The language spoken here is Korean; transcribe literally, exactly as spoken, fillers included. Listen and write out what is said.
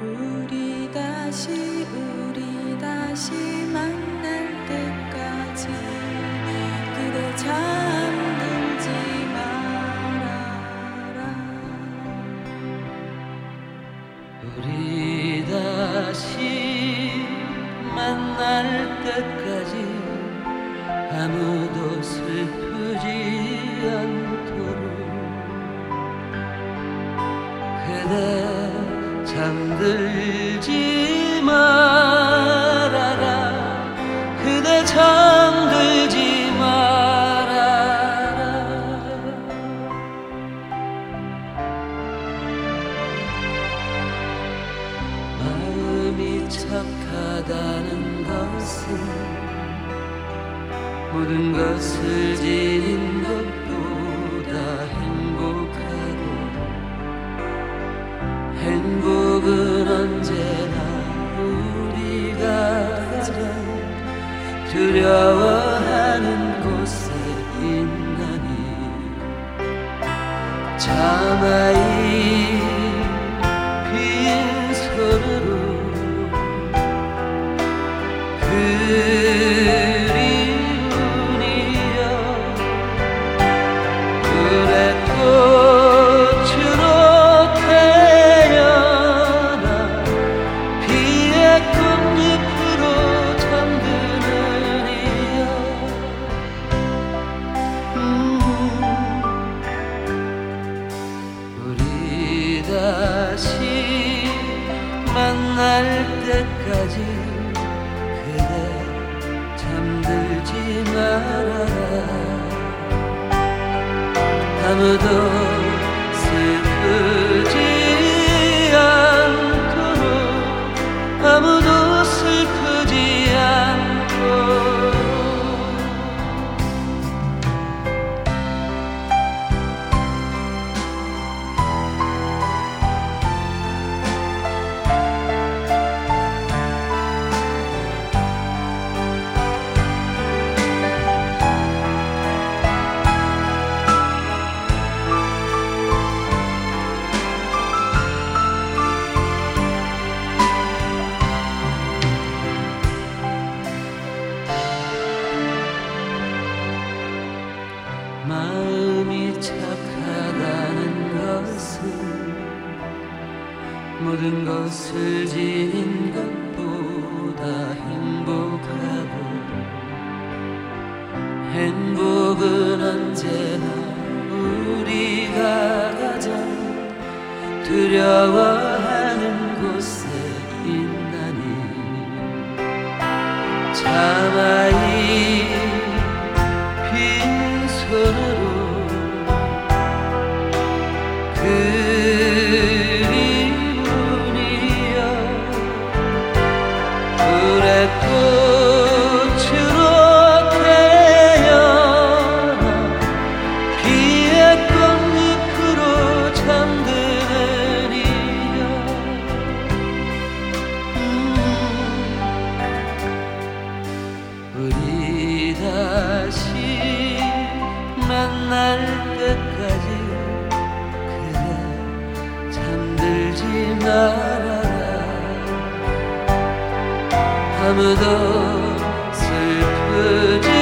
우리 다시 우리 다시 만날 때까지 그대 잠들지 말아라. 우리 다시 만날 때까지 아무도 슬프지 않도록 그대 잠들지 말아라. 그대 잠들지 말아라. 마음이 착하다는 것은 모든 것을 지닌 것보다 행복하고 행복은 언제나 우리가 가장 두려워하는 곳에 있나니 자마이 빈손으로 그리운이여 그래 꽃으로 태어나 비의 꽃잎으로 잠드느니여. 음, 우리 다시 만날 때까지 그대 잠들지 말아라. 아무도 슬프지 않도록 아무도 슬프지 않도록 마음이 착하다는 것은 모든 것을 지닌 것보다 행복하고 행복은 언제나 우리가 가장 두려워하는 곳에 있나니 자마이 빈손으로 그리운이여 그래 꽃으로 태어나 비의 꽃잎으로 잠드느니여. 음, 우리 다시 만날 때까지 그대 잠들지 말아라. 아무도 슬프지